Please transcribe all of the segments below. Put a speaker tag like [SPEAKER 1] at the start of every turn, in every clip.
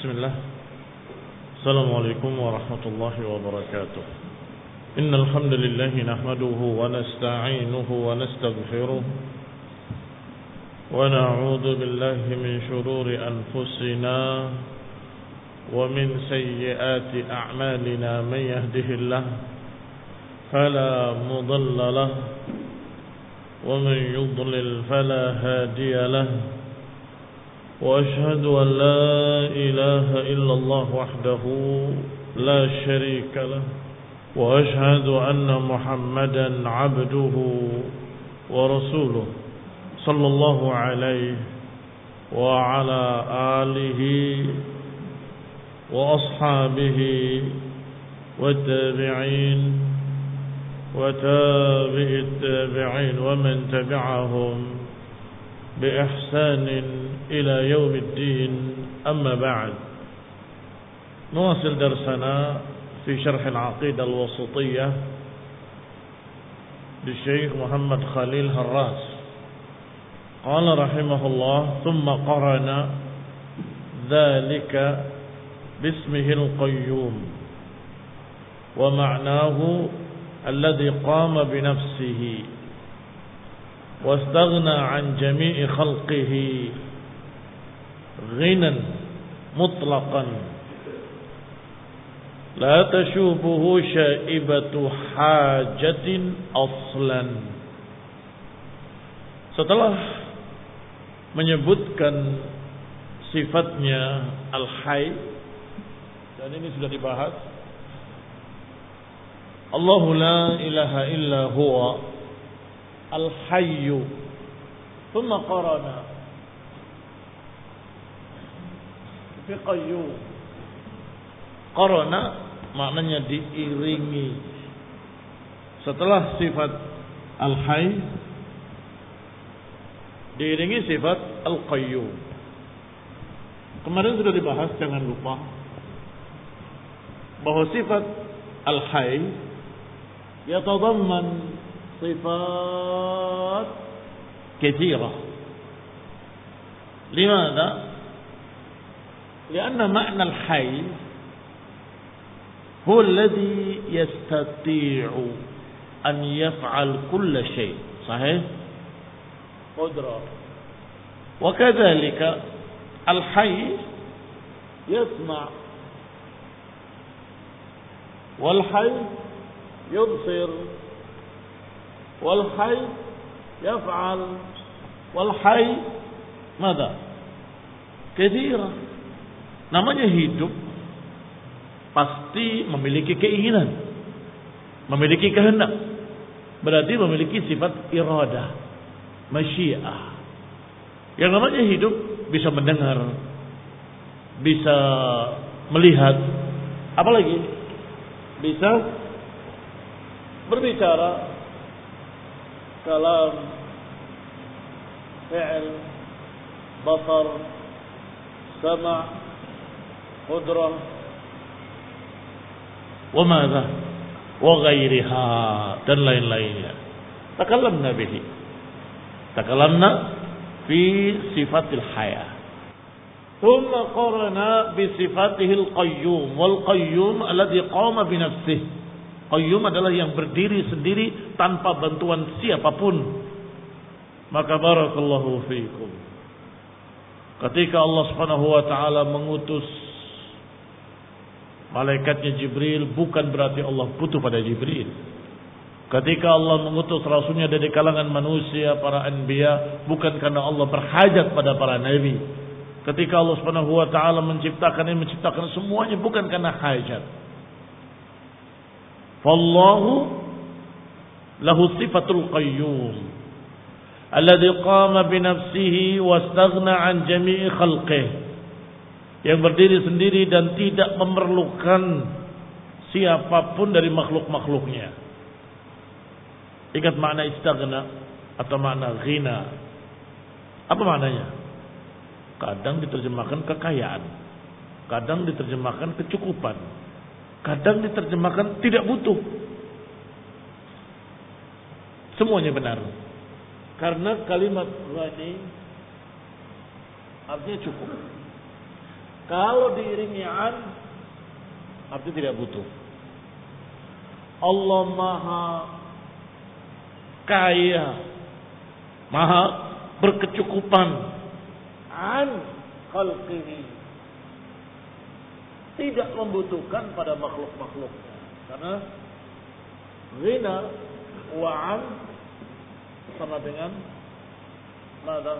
[SPEAKER 1] Bismillah. Assalamualaikum warahmatullahi wabarakatuh. Innal hamdalillah nahmaduhu wa nasta'inuhu wa nastaghfiruh wa na'udzu billahi min shururi anfusina wa min sayyiati a'malina may yahdihillah fala mudilla lahu wa man yudlil fala hadiya lahu. وأشهد أن لا إله إلا الله وحده لا شريك له وأشهد أن محمدا عبده ورسوله صلى الله عليه وعلى آله وأصحابه والتابعين وتابع التابعين ومن تبعهم بإحسان إلى يوم الدين. أما بعد، نواصل درسنا في شرح العقيدة الوسطية للشيخ محمد خليل هراس. قال رحمه الله: ثم قرن ذلك باسمه القيوم ومعناه الذي قام بنفسه واستغنى عن جميع خلقه غنى مطلقا لا تشوبه شائبة حاجة أصلا. Setelah menyebutkan sifatnya Al-Hayy, dan ini sudah dibahas, Allahu la ilaha illa huwa Al-Hayyu, thumma qarana fi qayyum. Qarana maknanya diiringi. Setelah sifat Al-Hayy diiringi sifat Al-Qayyum. Kemarin sudah dibahas, jangan lupa, bahwa sifat Al-Hayy yatadamman صفات كثيرة. لماذا؟ لأن معنى الحي هو الذي يستطيع أن يفعل كل شيء. صحيح؟ قدرة. وكذلك الحي يسمع، والحي يبصر، والحي يفعل، والحي ماذا؟ كثيرا. Namanya hidup pasti memiliki keinginan, memiliki kehendak, berarti memiliki sifat iradah, masyiah. Yang namanya hidup bisa mendengar, bisa melihat, apalagi bisa berbicara, kalam, fi'l, basar, sama', qudrah, wa madza wa ghairiha, dan lain-lainnya. Takallamna bihi, takallamna fi sifatil haya. Thumma qarana bi sifatihi al-qayyum, wal qayyum alladhi qama bi nafsihi. Qayyum adalah yang berdiri sendiri tanpa bantuan siapapun. Maka barakallahu fiikum, ketika Allah Subhanahu wa taala mengutus malaikatnya Jibril, bukan berarti Allah butuh pada Jibril. Ketika Allah mengutus rasulnya dari kalangan manusia, para anbiya, bukan karena Allah berhajat pada para nabi. Ketika Allah Subhanahu wa taala menciptakan semuanya bukan karena hajat. Wallahu lahu sifatul qayyum alladhi qama bi nafsihi wastaghna an jami'i khalqihi, yang berdiri sendiri dan tidak memerlukan siapapun dari makhluk-makhluknya. Ingat makna istaghna atau makna ghina. Apa maknanya? Kadang diterjemahkan kekayaan, kadang diterjemahkan kecukupan, kadang diterjemahkan tidak butuh. Semuanya benar. Karena kalimat ghani artinya cukup. Kalau diiringi an, artinya tidak butuh. Allah maha kaya, maha berkecukupan an khalqihi, tidak membutuhkan pada makhluk-makhluknya. Karena ghina wa an sama dengan mada?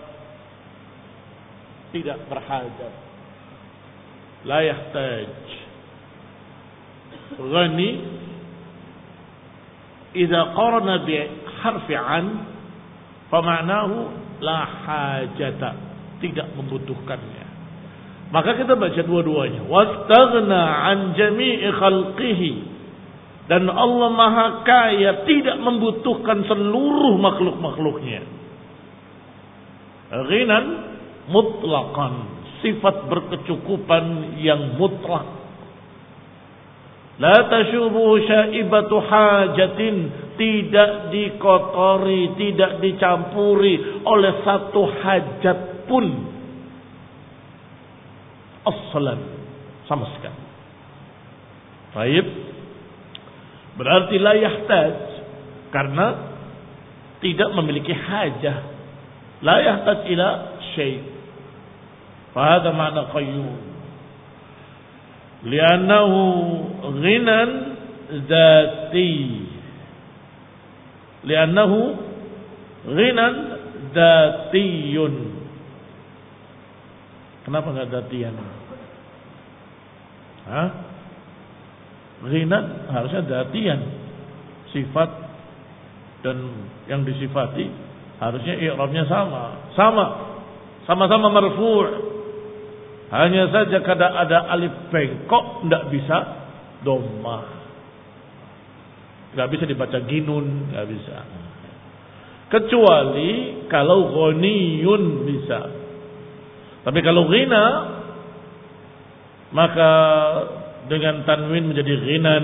[SPEAKER 1] Tidak berhajat. La yahtaj. Ghani idza qarana bi harfi an fama'nahu la hajata, tidak membutuhkannya. Maka kita baca dua-duanya. Wastaghna an jami'i khalqihi, dan Allah maha kaya, tidak membutuhkan seluruh makhluk-makhluknya. Ghinan mutlaqan, sifat berkecukupan yang mutlak. La tashubu syaibatu hajatin, tidak dikotori, tidak dicampuri oleh satu hajat pun. Aslan, sama sekali. Baik. Berarti la yahtaj, karena tidak memiliki hajah. La yahtaj ila syai'. Fahada makna qayyum. Li'annahu ghinan dzati. Li'annahu ghinan dzatiyun. Kenapa enggak dzatiyan? Hah? Ghinan harusnya dzatiyan. Sifat dan yang disifati harusnya i'rabnya sama. Sama-sama marfu'. Hanya saja kadang ada alif bengkok, tidak bisa dhammah. Tidak bisa dibaca ginun, tidak bisa. Kecuali kalau ghaniyun bisa. Tapi kalau ghina, maka dengan tanwin menjadi ghinan.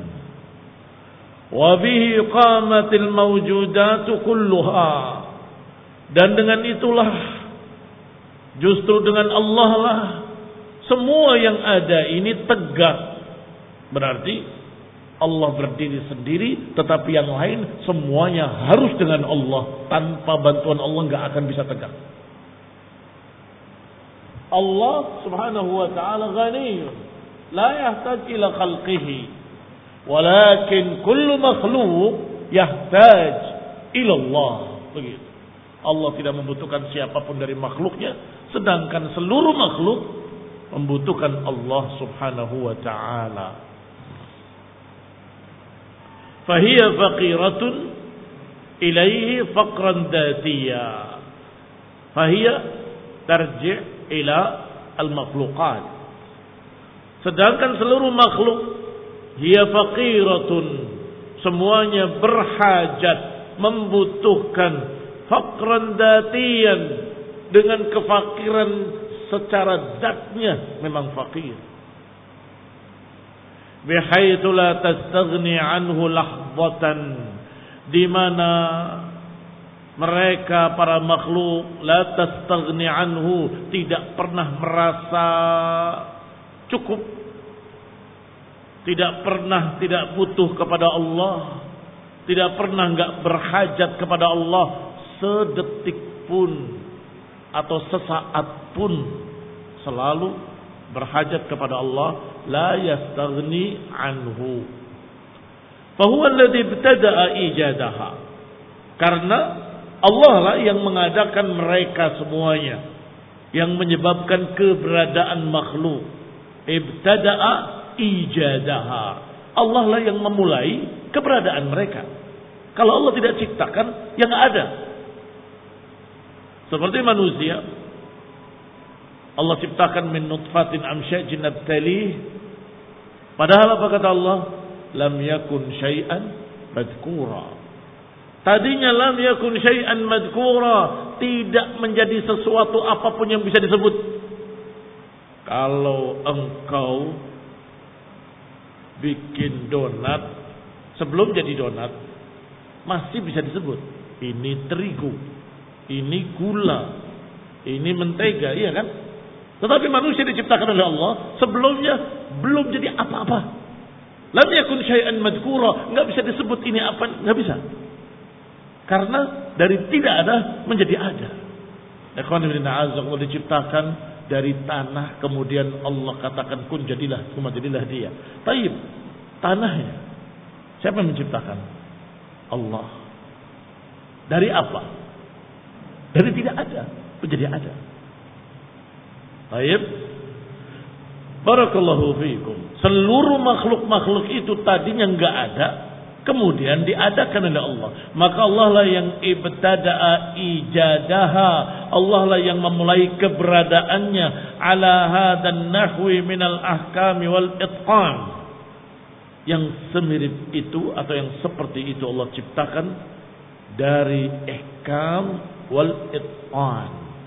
[SPEAKER 1] Wa bihi qamatil mawjudatu kulluha. Dan dengan itulah, justru dengan Allah lah semua yang ada ini tegak. Berarti Allah berdiri sendiri, tetapi yang lain semuanya harus dengan Allah. Tanpa bantuan Allah enggak akan bisa tegak. Allah subhanahu wa ta'ala ghaniyun, la yahtaj ila khalqihi, walakin kullu makhluq yahtaj ila Allah. Begitu. Allah tidak membutuhkan siapapun dari makhluknya, sedangkan seluruh makhluk membutuhkan Allah subhanahu wa ta'ala. Fahiya faqiratun ilaihi faqran dhatiyya. Fahiya tarji' ila al-makhluqat. Sedangkan seluruh makhluk hiya faqiratun, semuanya berhajat, membutuhkan faqran datiyan, dengan kefakiran secara zatnya memang fakir. Bihaitsu la tastaghni anhu lahzatan, di mana mereka para makhluk la tastaghni anhu, tidak pernah merasa cukup, tidak pernah tidak butuh kepada Allah, tidak pernah enggak berhajat kepada Allah sedetik pun atau sesaat pun, selalu berhajat kepada Allah. La yastaghni anhu. Fahuwa alladhi ibtada'a ijadaha, karena Allah lah yang mengadakan mereka semuanya, yang menyebabkan keberadaan makhluk. Ibtada'a ijadaha, Allah lah yang memulai keberadaan mereka. Kalau Allah tidak ciptakan, yang ada. Seperti manusia, Allah ciptakan min nutfatin amsyajin nabtalih. Padahal apa kata Allah? Lam yakun syai'an madhkura. Tadinya lam yakun syai'an madhkura, tidak menjadi sesuatu apapun yang bisa disebut. Kalau engkau bikin donat, sebelum jadi donat masih bisa disebut ini terigu, ini gula, ini mentega, iya kan? Tetapi manusia diciptakan oleh Allah sebelumnya belum jadi apa-apa. Lam yakun syai'an madhkura, enggak bisa disebut ini apa, enggak bisa. Karena dari tidak ada menjadi ada. Ikhwan fillah, Allah diciptakan dari tanah, kemudian Allah katakan kun jadilah, cuma jadilah dia. Taib, tanahnya siapa yang menciptakan? Allah. Dari apa? Dari tidak ada menjadi ada. Taib. Barakallahu fiikum. Seluruh makhluk-makhluk itu tadinya enggak ada, kemudian diadakan oleh Allah. Maka Allah lah yang ibtada'a ijadaha. Allah lah yang memulai keberadaannya ala hadan nahwi minal ahkami wal itqan. Yang semirip itu atau yang seperti itu Allah ciptakan dari ihkam wal itqan.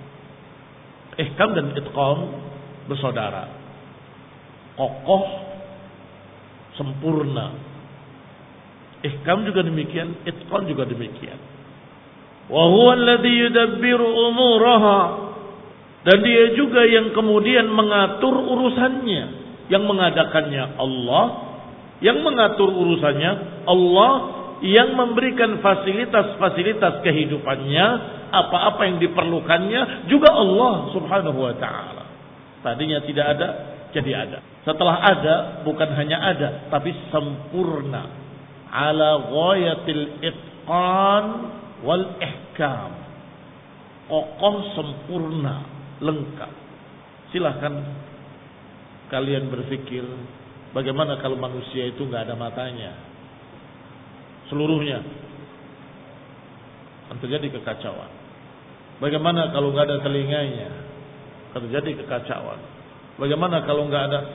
[SPEAKER 1] Ihkam dan itqan bersaudara. Kokoh, sempurna. Ihkam juga demikian, itqan juga demikian. Wa huwa alladhi yudabbiru umuraha. Dan dia juga yang kemudian mengatur urusannya. Yang mengadakannya Allah, yang mengatur urusannya Allah, yang memberikan fasilitas-fasilitas kehidupannya, apa-apa yang diperlukannya juga Allah Subhanahu wa taala. Tadinya tidak ada, jadi ada. Setelah ada, bukan hanya ada, tapi sempurna. Ala ghayatil itqan wal ihkam. Kokoh, sempurna, lengkap. Silahkan kalian berpikir, bagaimana kalau manusia itu nggak ada matanya, seluruhnya, akan terjadi kekacauan. Bagaimana kalau nggak ada telinganya, terjadi kekacauan. Bagaimana kalau nggak ada,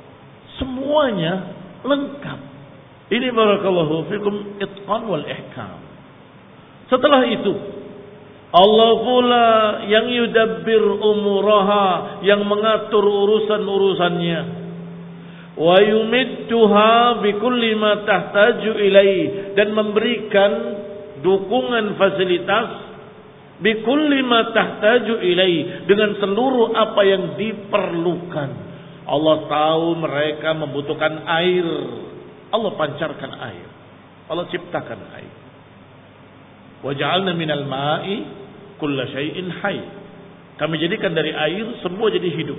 [SPEAKER 1] semuanya lengkap. Ini barakallahu fikum itqan wal ihkam. Setelah itu Allah pula yang yudabbir umuraha, yang mengatur urusan-urusannya. Wa yumidduha bikulli ma tahtaju ilai, dan memberikan dukungan fasilitas bikulli ma tahtaju ilai, dengan seluruh apa yang diperlukan. Allah tahu mereka membutuhkan air. Allah pancarkan air. Allah ciptakan air. Wa ja'alna minal ma'i kulla syai'in hayy. Kami jadikan dari air semua jadi hidup.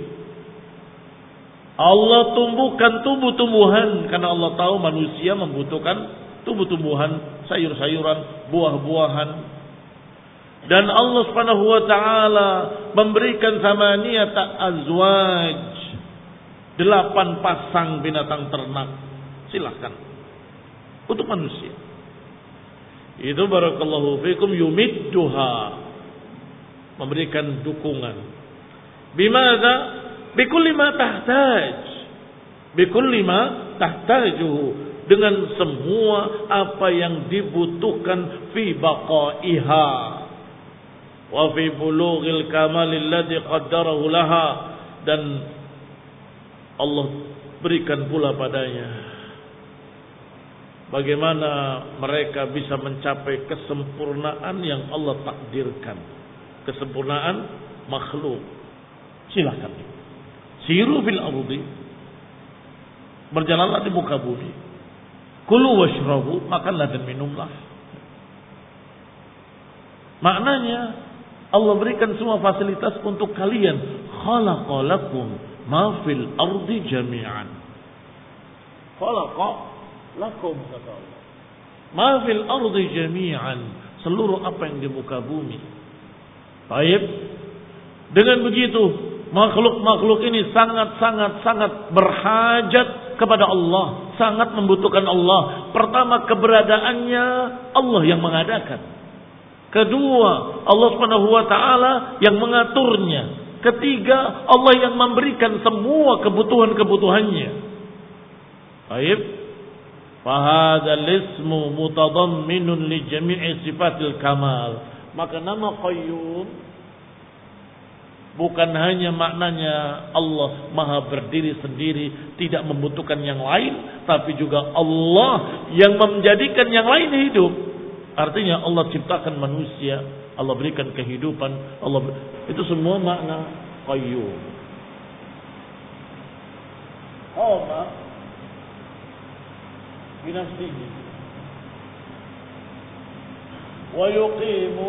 [SPEAKER 1] Allah tumbuhkan tumbuh-tumbuhan karena Allah tahu manusia membutuhkan tumbuh-tumbuhan, sayur-sayuran, buah-buahan. Dan Allah Subhanahu wa taala memberikan samaniyata azwaj, 8 pasang binatang ternak. Silahkan untuk manusia. Itu barakallahu fikum yumidduha, memberikan dukungan. Bimadza? Bikulli ma tahtaj. Bikulli ma tahtajuhu, dengan semua apa yang dibutuhkan fi baqaiha wa fi bulughil kamal alladhi qaddarahu laha, dan Allah berikan pula padanya bagaimana mereka bisa mencapai kesempurnaan yang Allah takdirkan. Kesempurnaan makhluk. Silakan. Siru fil ardi. Berjalanlah di muka bumi. Kulu washrabu, makanlah dan minumlah. Maknanya Allah berikan semua fasilitas untuk kalian. Khalaqalakum ma fil ardi jami'an. Khalaqa lakum, kata Allah. Ma fil ardi jami'an, seluruh apa yang di muka bumi. Baik. Dengan begitu, makhluk-makhluk ini sangat berhajat kepada Allah, sangat membutuhkan Allah. Pertama, keberadaannya Allah yang mengadakan. Kedua, Allah Subhanahu wa taala yang mengaturnya. Ketiga, Allah yang memberikan semua kebutuhan-kebutuhannya. Baik. Fahadzal ismu mutadamminun li jami'i sifatil kamal. Maka nama Qayyum bukan hanya maknanya Allah maha berdiri sendiri, tidak membutuhkan yang lain, tapi juga Allah yang menjadikan yang lain hidup. Artinya Allah ciptakan manusia, Allah berikan kehidupan, itu semua makna Qayyum. qama binafsihi wa yuqimu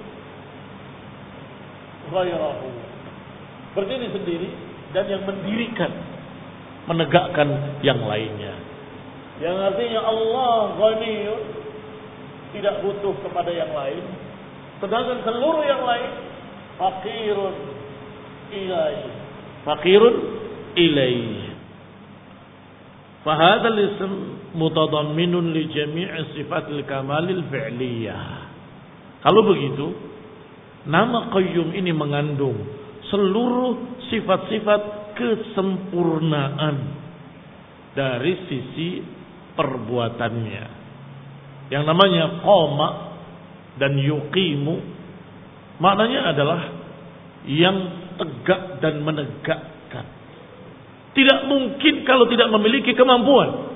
[SPEAKER 1] ghairahu. Berdiri sendiri dan yang mendirikan, menegakkan yang lainnya. Yang artinya Allah ghaniyun, tidak butuh kepada yang lain, sedangkan seluruh yang lain faqirun ilaihi. Faqirun ilaihi. Fahadha al-ism mutadamminun li jami'i sifatil kamalil fi'liyah. Kalau begitu, nama Qayyum ini mengandung seluruh sifat-sifat kesempurnaan dari sisi perbuatannya. Yang namanya qama dan yuqimu maknanya adalah yang tegak dan menegakkan. Tidak mungkin kalau tidak memiliki kemampuan.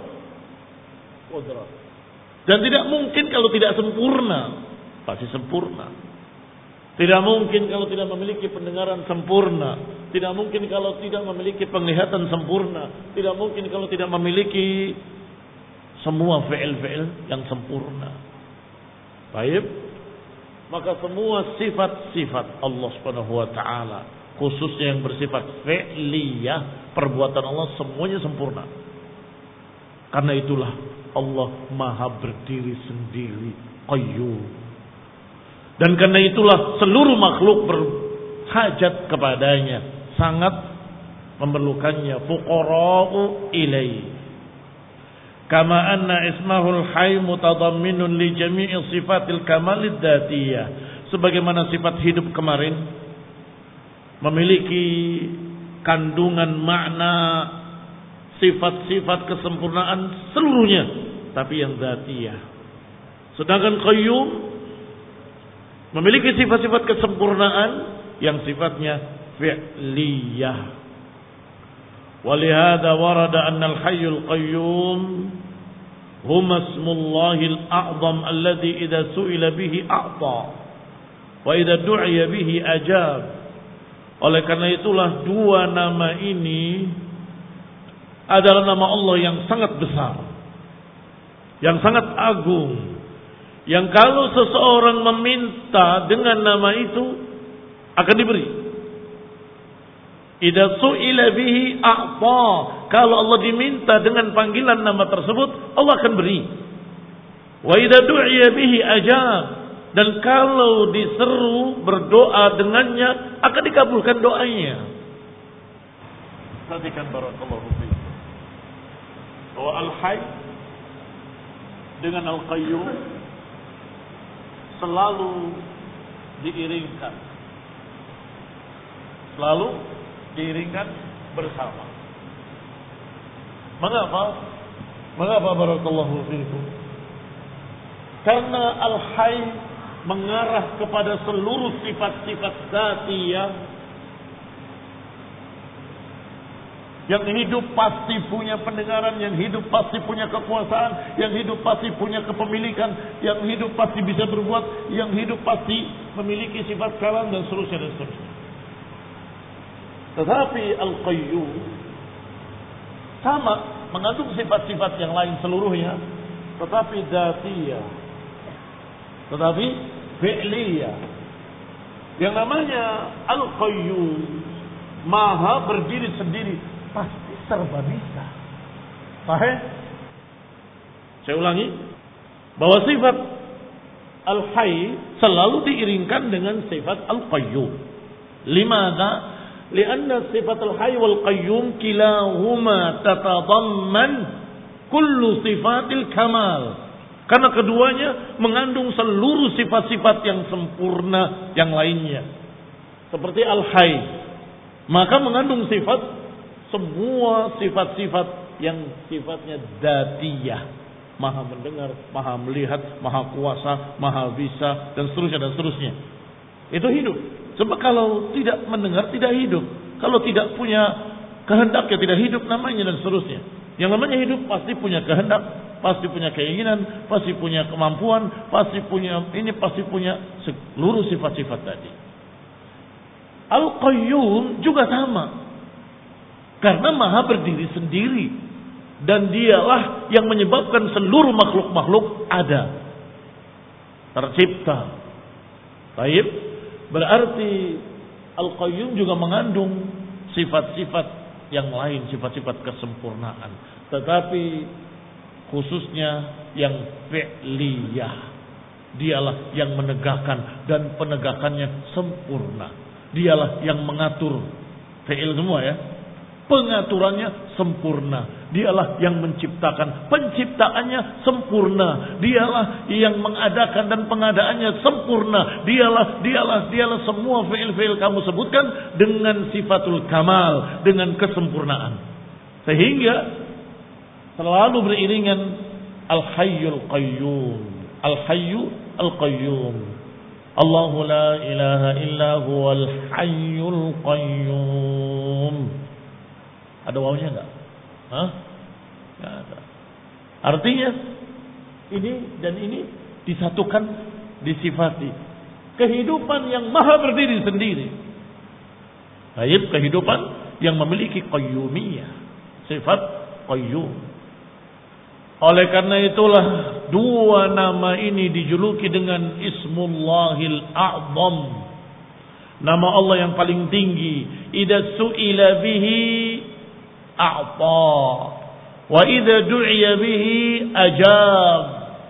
[SPEAKER 1] Dan tidak mungkin kalau tidak sempurna. Pasti sempurna. Tidak mungkin kalau tidak memiliki pendengaran sempurna. Tidak mungkin kalau tidak memiliki penglihatan sempurna. Tidak mungkin kalau tidak memiliki semua fi'il-fi'il yang sempurna. Baik. Maka semua sifat-sifat Allah Subhanahu wa taala, khususnya yang bersifat fi'liyah, perbuatan Allah semuanya sempurna. Karena itulah Allah Maha berdiri sendiri, Qayyum. Dan karena itulah seluruh makhluk berhajat kepadanya, sangat memerlukannya, fuqara'u ilaihi. Kama anna ismahul hayy mutadamminun li jami'i sifatil kamalid dzatiyah. Sebagaimana sifat hidup kemarin memiliki kandungan makna sifat-sifat kesempurnaan seluruhnya, tapi yang dzatiyah. Sedangkan Qayyum memiliki sifat-sifat kesempurnaan yang sifatnya fi'liyah. ولهذا ورد أن الحي القيوم هما اسم الله الأعظم الذي إذا سئل به أعطى وإذا دعي به أجاب. Oleh karena itulah dua nama ini adalah nama Allah yang sangat besar, yang sangat agung, yang kalau seseorang meminta dengan nama itu akan diberi. Idza su'ila bihi a'ta. Kalau Allah diminta dengan panggilan nama tersebut, Allah akan beri. Wa idza du'iya bihi ajab. Dan kalau diseru berdoa dengannya, akan dikabulkan doanya. Perhatikan barakallahu fiikum. Bahwa Al-Hayy dengan Al-Qayyum selalu diiringkan. Selalu diiringkan bersama. Mengapa? Mengapa barakallahu fiikum? Karena Al-Hayy mengarah kepada seluruh sifat-sifat dzatiyah. Yang hidup pasti punya pendengaran, yang hidup pasti punya kekuasaan, yang hidup pasti punya kepemilikan, yang hidup pasti bisa berbuat, yang hidup pasti memiliki sifat kalam dan seterusnya dan seterusnya. Tetapi Al-Qayyum sama, mengandung sifat-sifat yang lain seluruhnya, tetapi dzatiyah, tetapi fi'liyah. Yang namanya Al-Qayyum, Maha berdiri sendiri, pasti serba bisa. Paham? Saya ulangi, bahwa sifat Al-Hayy selalu diiringkan dengan sifat Al-Qayyum. Limadha? Lianna sifat Al-Hayy wal Qayyum kilahuma tatadamman kullu sifatil kamal. Karena keduanya mengandung seluruh sifat-sifat yang sempurna yang lainnya. Seperti Al-Hayy, maka mengandung sifat, semua sifat-sifat yang sifatnya dzatiyah. Maha mendengar, maha melihat, maha kuasa, maha bisa, dan seterusnya. Itu hidup. Sebab kalau tidak mendengar, tidak hidup. Kalau tidak punya kehendak, ya tidak hidup namanya, dan seterusnya. Yang namanya hidup pasti punya kehendak, pasti punya keinginan, pasti punya kemampuan, pasti punya ini, pasti punya seluruh sifat-sifat tadi. Al-Qayyum juga sama. Karena maha berdiri sendiri. Dan dialah yang menyebabkan seluruh makhluk-makhluk ada. Tercipta. Baik. Berarti Al-Qayyum juga mengandung sifat-sifat yang lain. Sifat-sifat kesempurnaan. Tetapi khususnya yang fi'liyah. Dialah yang menegakkan. Dan penegakannya sempurna. Dialah yang mengatur. Fi'il semua ya. Pengaturannya sempurna. Dialah yang menciptakan. Penciptaannya sempurna. Dialah yang mengadakan dan pengadaannya sempurna. Dialah semua fi'il-fi'il kamu sebutkan dengan sifatul kamal, dengan kesempurnaan. Sehingga selalu beriringan Al-Hayyul Qayyum. Al-Hayyu Al-Qayyum. Allahu la ilaha illa huwal Hayyul Qayyum. Ada wawunya enggak? Hah? Enggak ada. Artinya ini dan ini disatukan, disifati. Kehidupan yang maha berdiri sendiri. Baik, kehidupan yang memiliki qayyumiyah. Sifat qayyum. Oleh karena itulah dua nama ini dijuluki dengan Ismullahil A'zam. Nama Allah yang paling tinggi. Idza su'ila bihi a'ta wa idza du'iya bihi ajab.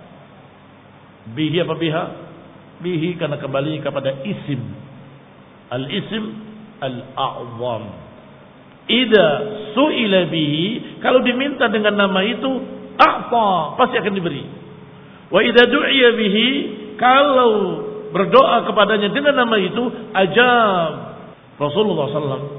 [SPEAKER 1] Bihi apa biha? Bihi karena kembali kepada isim. Al-isim al-a'zam. Idza su'ila bihi, kalau diminta dengan nama itu a'ta, pasti akan diberi. Wa idza du'iya bihi, kalau berdoa kepadanya dengan nama itu ajab. Rasulullah SAW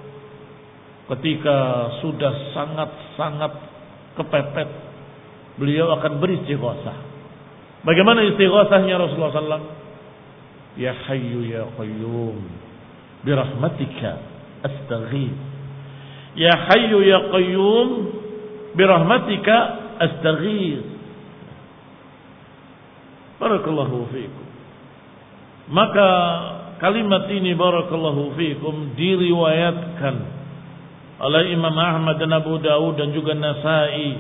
[SPEAKER 1] ketika sudah sangat-sangat kepepet, beliau akan beristighosah. Bagaimana istighosahnya Rasulullah SAW? Ya Hayyu ya Qayyum birahmatika astaghith. Ya Hayyu ya Qayyum birahmatika astaghith. Barakallahu fiikum. Maka kalimat ini barakallahu fiikum diriwayatkan oleh Imam Ahmad dan Abu Dawud dan juga Nasai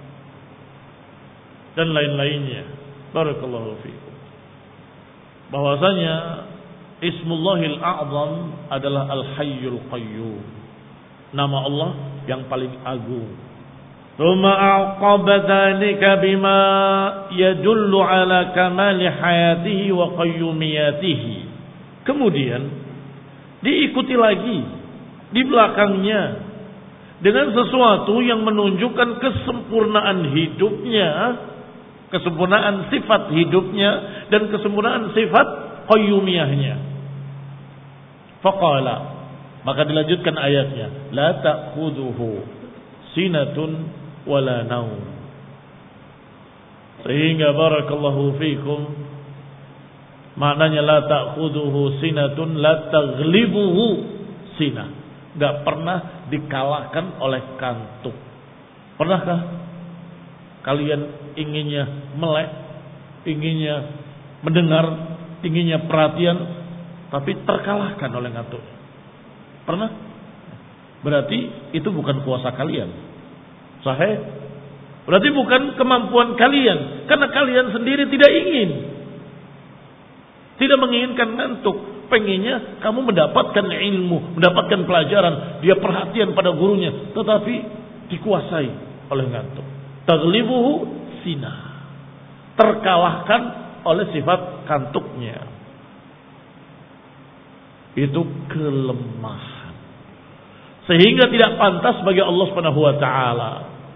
[SPEAKER 1] dan lain-lainnya. Barakallahu fiikum. Bahwasanya Ismullahil A'zam adalah Al-Hayyul Qayyum. Nama Allah yang paling agung. Tsumma aqaba dzalika bima yadullu ala kamali hayatihi wa qayyumiyatihi. Kemudian diikuti lagi di belakangnya dengan sesuatu yang menunjukkan kesempurnaan hidupnya, kesempurnaan sifat hidupnya dan kesempurnaan sifat qayyumiyahnya. Faqala, maka dilanjutkan ayatnya, la ta'khudhuhu sinatun wala naum. Sehingga barakallahu fikum, maknanya la ta'khudhuhu sinatun la taghlibuhu sinah. Enggak pernah dikalahkan oleh kantuk. Pernahkah kalian inginnya melek, inginnya mendengar, inginnya perhatian, tapi terkalahkan oleh ngantuk? Pernah? Berarti itu bukan kuasa kalian. Sahih? Berarti bukan kemampuan kalian. Karena kalian sendiri tidak ingin. Tidak menginginkan ngantuk. Pengennya kamu mendapatkan ilmu, mendapatkan pelajaran. Dia perhatian pada gurunya. Tetapi dikuasai oleh ngantuk. Taghlibuhu sinah. Terkalahkan oleh sifat kantuknya. Itu kelemahan. Sehingga tidak pantas bagi Allah Subhanahu wa taala.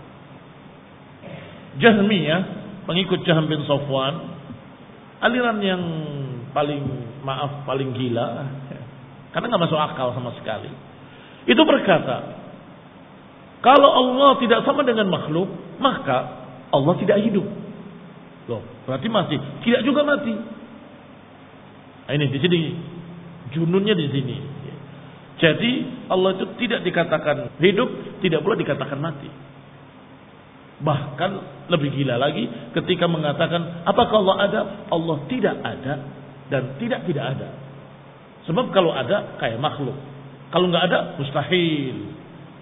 [SPEAKER 1] Jahmiyah, pengikut Jahm bin Safwan, aliran yang paling gila, karena nggak masuk akal sama sekali. Itu berkata, kalau Allah tidak sama dengan makhluk, maka Allah tidak hidup. Loh, berarti masih tidak juga mati. Nah, ini di sini jununnya di sini. Jadi Allah itu tidak dikatakan hidup, tidak pula dikatakan mati. Bahkan lebih gila lagi ketika mengatakan apakah Allah ada? Allah tidak ada dan tidak ada. Sebab kalau ada kayak makhluk, kalau nggak ada mustahil.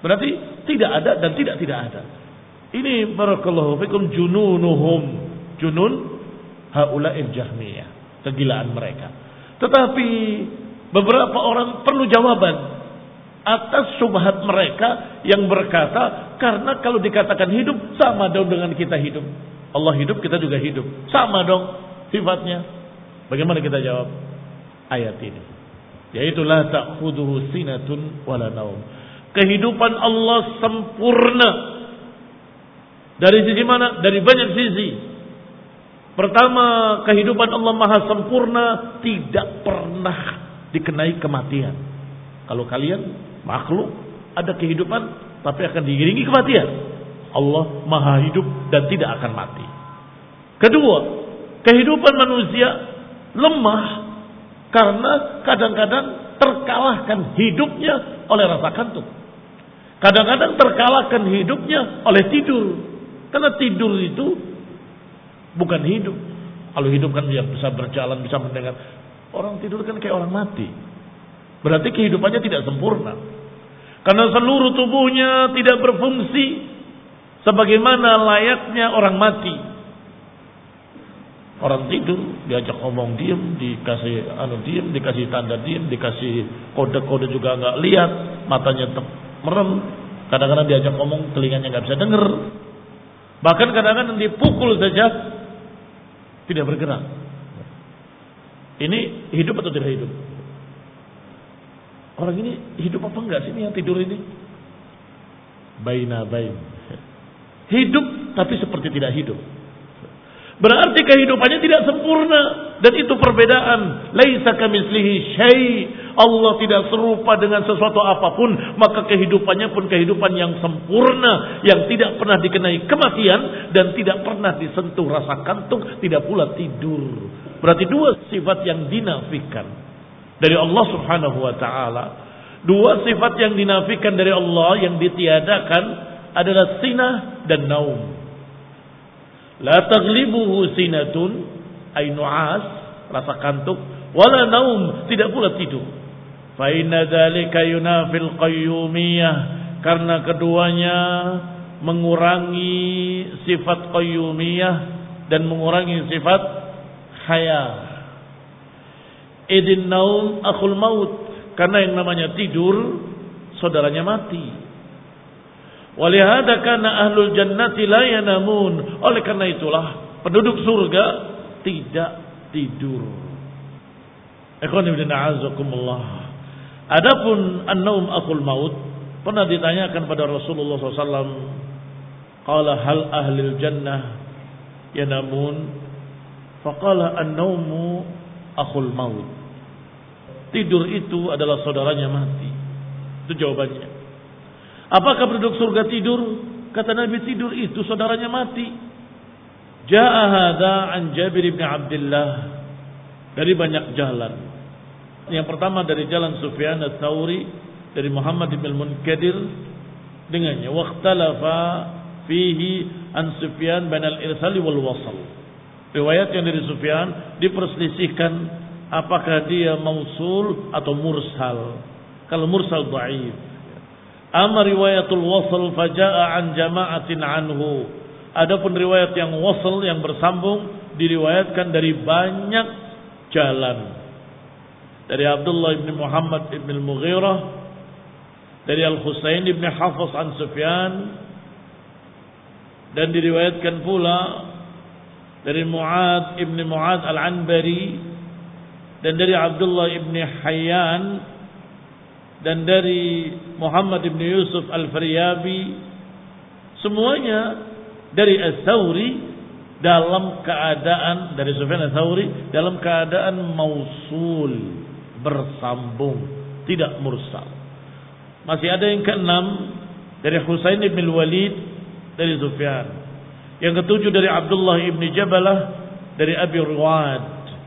[SPEAKER 1] Berarti tidak ada dan tidak ada. Ini barakallahu fikum jununuhum. Junun haula'il jahmiyah. Kegilaan mereka. Tetapi beberapa orang perlu jawaban atas syubhat mereka yang berkata, karena kalau dikatakan hidup sama dong dengan kita hidup. Allah hidup, kita juga hidup. Sama dong sifatnya. Bagaimana kita jawab ayat ini? Yaitu la ta'khudhuhu sinatun wala naum. Kehidupan Allah sempurna. Dari sisi mana? Dari banyak sisi. Pertama, kehidupan Allah maha sempurna, tidak pernah dikenai kematian. Kalau kalian makhluk ada kehidupan tapi akan diiringi kematian. Allah maha hidup dan tidak akan mati. Kedua, kehidupan manusia lemah karena kadang-kadang terkalahkan hidupnya oleh rasa kantuk. Kadang-kadang terkalahkan hidupnya oleh tidur. Karena tidur itu bukan hidup. Kalau hidup kan dia bisa berjalan, bisa mendengar. Orang tidur kan kayak orang mati. Berarti kehidupannya tidak sempurna. Karena seluruh tubuhnya tidak berfungsi sebagaimana layaknya orang mati. Orang tidur, diajak ngomong diem, dikasih diem, dikasih tanda diem, dikasih kode-kode juga nggak lihat, matanya merem. Kadang-kadang diajak ngomong, telinganya nggak bisa denger. Bahkan kadang-kadang dipukul saja tidak bergerak. Ini hidup atau tidak hidup? Orang ini hidup apa enggak sih ini yang tidur ini? Baina bain. Hidup tapi seperti tidak hidup. Berarti kehidupannya tidak sempurna. Dan itu perbedaan. Laisa kamitslihi syai'. Allah tidak serupa dengan sesuatu apapun. Maka kehidupannya pun kehidupan yang sempurna. Yang tidak pernah dikenai kematian. Dan tidak pernah disentuh rasa kantuk. Tidak pula tidur. Berarti dua sifat yang dinafikan dari Allah subhanahu wa ta'ala. Dua sifat yang dinafikan dari Allah, yang ditiadakan adalah sinah dan naum. La taglibuhu sinatun ay nu'as, rasa kantuk, wala naum, tidak pula tidur. Fa inna dzalika yunafil qayyumiyah, karena keduanya mengurangi sifat qayyumiyah dan mengurangi sifat hayah. Idin naum akhul maut, karena yang namanya tidur saudaranya mati. Walihada kana ahlul jannati la yanamun. Oleh karena itulah penduduk surga tidak tidur. Ikhwan ibn a'azakumullah. Adapun an-naum akhul maut, pernah ditanyakan pada Rasulullah SAW. Qala hal ahlil jannah yanamun? Faqala an-naumu akhul maut. Tidur itu adalah saudaranya mati. Itu jawabannya. Apakah penduduk surga tidur? Kata Nabi, tidur itu saudaranya mati. Ja'a hadza an Jabir bin Abdullah, dari banyak jalan. Yang pertama dari jalan Sufyan ats-Tsauri, dari Muhammad bin Munkadir dengannya. Waqtalafa fihi an Sufyan bin al-irsal wal wasl. Riwayat yang dari Sufyan diperselisihkan apakah dia mausul atau mursal. Kalau mursal dhaif. Amma riwayatul wasl faja'a an jama'atin anhu. Adapun riwayat yang wasl, yang bersambung, diriwayatkan dari banyak jalan. Dari Abdullah ibn Muhammad ibn al-Mughirah, dari Al-Husain ibn Hafiz an Sufyan, dan diriwayatkan pula dari Mu'ad ibn Mu'ad al-Anbari, dan dari Abdullah ibn Hayyan, dan dari Muhammad ibn Yusuf al-Firyabi. Semuanya dari Ats-Tsauri dalam keadaan, dari Sufyan Ats-Tsauri dalam keadaan mausul, bersambung, tidak mursal. Masih ada yang keenam dari Husain ibn Walid dari Sufyan. Yang ketujuh dari Abdullah ibn Jabalah dari Abi Ruwad.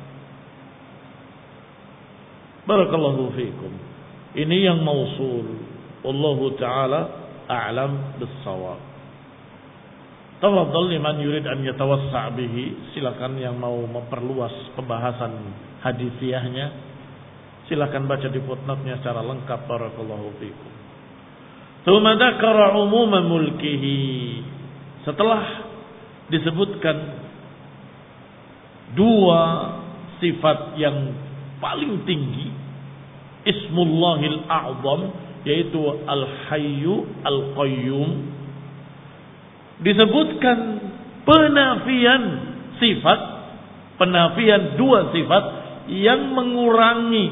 [SPEAKER 1] Barakallahu fiikum. Ini yang mausul. Wallahu ta'ala a'lam bis-shawab. Tafadhal liman yurid an yatawassa' bihi. Silakan yang mau memperluas pembahasan hadisiyahnya, silakan baca di footnote-nya secara lengkap. Barakallahu fiikum. Tsumma dzakara umuma mulkihi. Setelah disebutkan dua sifat yang paling tinggi, Ismullahil A'zam, yaitu Al-Hayyu Al-Qayyum, disebutkan penafian dua sifat yang mengurangi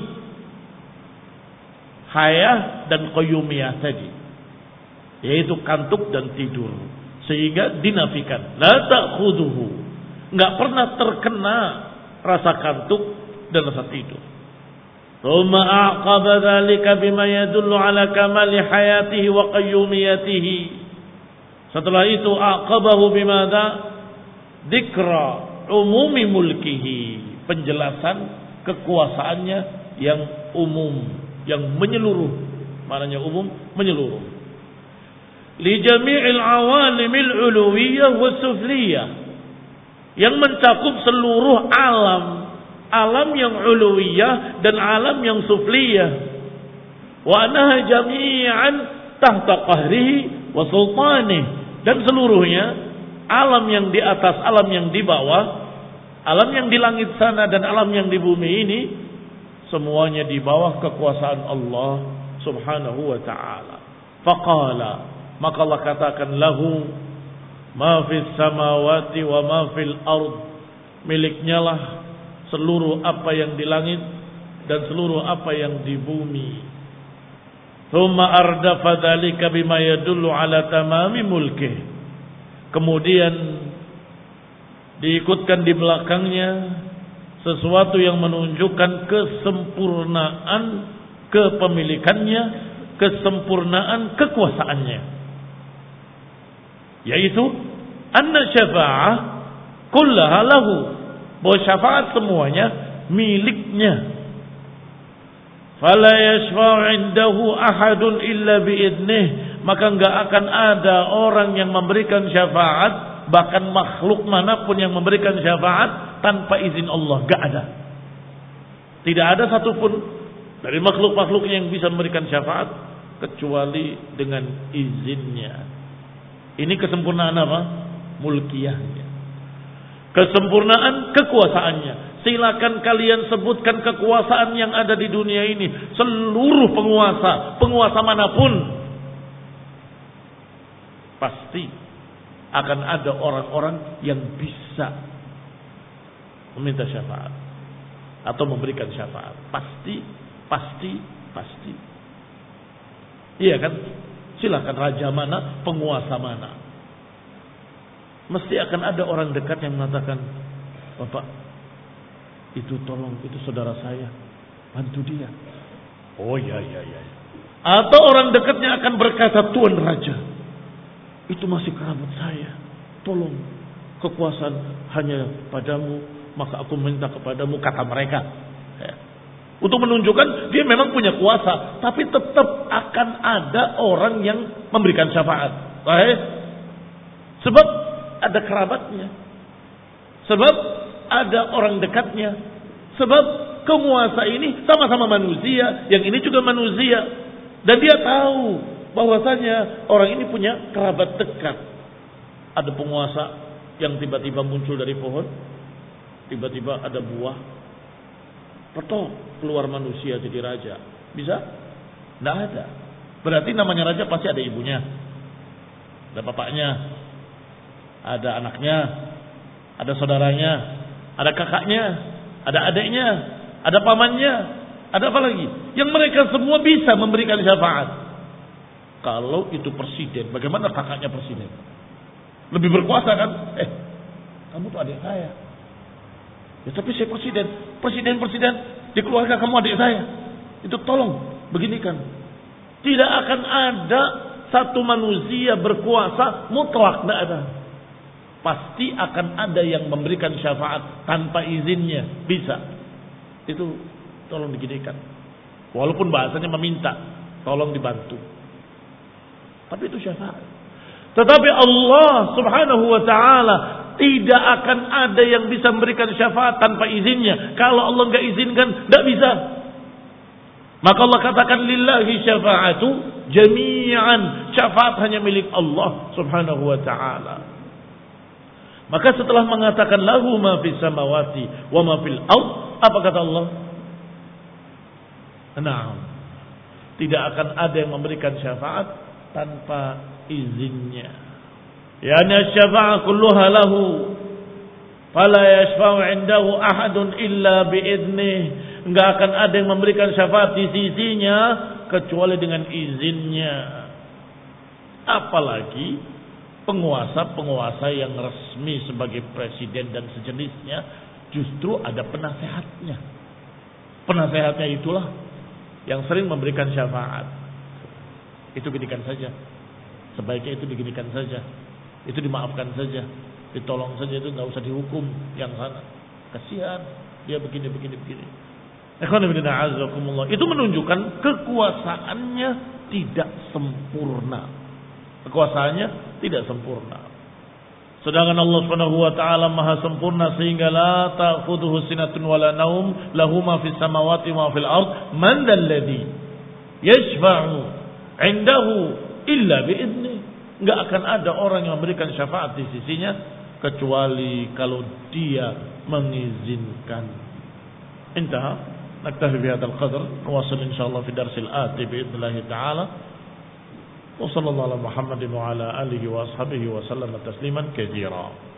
[SPEAKER 1] hayah dan qayyumiyah tadi, yaitu kantuk dan tidur, sehingga dinafikan. La ta'khuduhu, enggak pernah terkena rasa kantuk dan rasa tidur. Tsumma aqaba dzalika bima yadullu ala kamali hayatihi wa qayyumiyatihi. Setelah itu aqabahu bimadza? Dzikra umumi mulkihi, penjelasan kekuasaannya yang umum, yang menyeluruh. Maknanya umum, menyeluruh. Li jami'il awalimil uluwiyyah was sufliyah, yang mencakup seluruh alam yang uluwiyah dan alam yang sufliyah. Wa annaha jami'an tahta qahrihi wa sultanih, dan seluruhnya, alam yang di atas, alam yang di bawah, alam yang di langit sana dan alam yang di bumi ini, semuanya di bawah kekuasaan Allah Subhanahu wa ta'ala. Faqala, maka Allah katakan, lahu ma fis samawati wa ma fil ard, miliknya lah seluruh apa yang di langit dan seluruh apa yang di bumi. Tsumma ardafa dzalika bima yadullu ala tamami mulkih, kemudian diikutkan di belakangnya sesuatu yang menunjukkan kesempurnaan kepemilikannya, kesempurnaan kekuasaannya, yaitu anna syafa'ah kullaha lahu, bahwa syafaat semuanya miliknya. Fala yashfa'u 'indahu ahadun illa bi'idnih, maka enggak akan ada orang yang memberikan syafaat, bahkan makhluk manapun yang memberikan syafaat tanpa izin Allah, enggak ada. Tidak ada satupun dari makhluk-makhluknya yang bisa memberikan syafaat kecuali dengan izinnya. Ini kesempurnaan apa? Mulkiyahnya. Kesempurnaan kekuasaannya. Silakan kalian sebutkan kekuasaan yang ada di dunia ini. Seluruh penguasa manapun, pasti akan ada orang-orang yang bisa meminta syafaat atau memberikan syafaat. Pasti. Iya kan? Silakan raja mana, penguasa mana, mesti akan ada orang dekat yang mengatakan, Bapak, itu tolong, itu saudara saya, bantu dia. Oh ya. Atau orang dekatnya akan berkata, Tuan Raja, itu masih kerabat saya, tolong, kekuasaan hanya padamu, maka aku minta kepadamu, kata mereka. Untuk menunjukkan dia memang punya kuasa, tapi tetap akan ada orang yang memberikan syafaat. Sebab ada kerabatnya, sebab ada orang dekatnya, sebab penguasa ini sama-sama manusia, yang ini juga manusia, dan dia tahu bahwasanya orang ini punya kerabat dekat. Ada penguasa yang tiba-tiba muncul dari pohon, tiba-tiba ada buah, petok keluar manusia jadi raja. Bisa? Tidak ada. Berarti namanya raja pasti ada ibunya, ada bapaknya, ada anaknya, ada saudaranya, ada kakaknya, ada adiknya, ada pamannya, ada apa lagi? Yang mereka semua bisa memberikan syafaat. Kalau itu presiden, bagaimana kakaknya presiden? Lebih berkuasa kan? Kamu tuh adik saya. Ya tapi saya presiden di keluarga kamu adik saya. Itu tolong beginikan. Tidak akan ada satu manusia berkuasa mutlak, tidak ada. Pasti akan ada yang memberikan syafaat tanpa izinnya, bisa. Itu tolong diginikan. Walaupun bahasanya meminta, tolong dibantu. Tapi itu syafaat. Tetapi Allah Subhanahu wa ta'ala tidak akan ada yang bisa memberikan syafaat tanpa izinnya. Kalau Allah enggak izinkan, enggak bisa. Maka Allah katakan lillahi syafa'atu jami'an. Syafaat hanya milik Allah Subhanahu wa taala. Maka setelah mengatakan lahu ma fis samawati wa ma fil ard, apa kata Allah? Naam. Tidak akan ada yang memberikan syafaat tanpa izinnya. Yani syafaat kulluha lahu. Fala yashfa'u 'indahu ahadun illa bi'idnih. Enggak akan ada yang memberikan syafaat di sisinya kecuali dengan izinnya. Apalagi penguasa-penguasa yang resmi sebagai presiden dan sejenisnya justru ada penasehatnya. Penasehatnya itulah yang sering memberikan syafaat. Itu ginikan saja. Sebaiknya itu diginikan saja. Itu dimaafkan saja. Ditolong saja, itu nggak usah dihukum yang sana. Kasihan dia begini. Itu menunjukkan kekuasaannya tidak sempurna. Kekuasaannya tidak sempurna. Sedangkan Allah Subhanahu wa taala Maha sempurna sehingga la ta'khudhuhu sinatun wala naum, lahu ma fis samawati wa fil ard, man dzalladzi yashfa'u 'indahu illa bi'idznih. Enggak akan ada orang yang memberikan syafaat di sisinya kecuali kalau dia mengizinkan. Intah. Naktafi bihadzal qadar. Wasil insyaallah fi darsil ati biidznillah taala. Wa sallallahu ala Muhammadin wa ala alihi wa ashabihi wa sallama tasliman katsira.